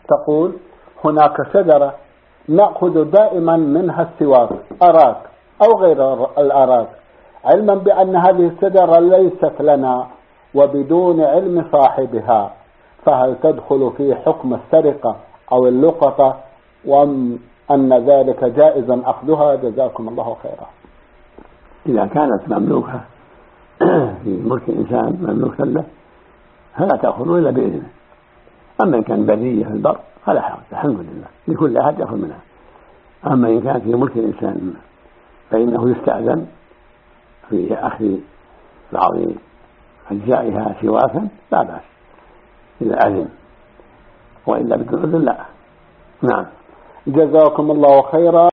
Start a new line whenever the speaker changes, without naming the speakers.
تقول هناك شجرة نأخذ دائما منها السواك، أراك أو غير الأراك، علما بأن هذه الشجرة ليست لنا وبدون علم صاحبها، فهل تدخل في حكم السرقة أو اللقطة، وأن ذلك جائزا أخذها؟ جزاكم الله خيرا.
إذا كانت مملوكة في ملك إنسان مملوكة له فلا تأخذ إلا بإذنه، أما إن كان برية في البر فلا حرج، الحمد لله لكل أحد يأخذ منها. أما إن كانت في ملك الإنسان فإنه يستأذن في أخذ بعض أجزائها سواسا لا بأس إذا أذن، وإلا بدون أذن لا. نعم.
جزاكم الله خيرا.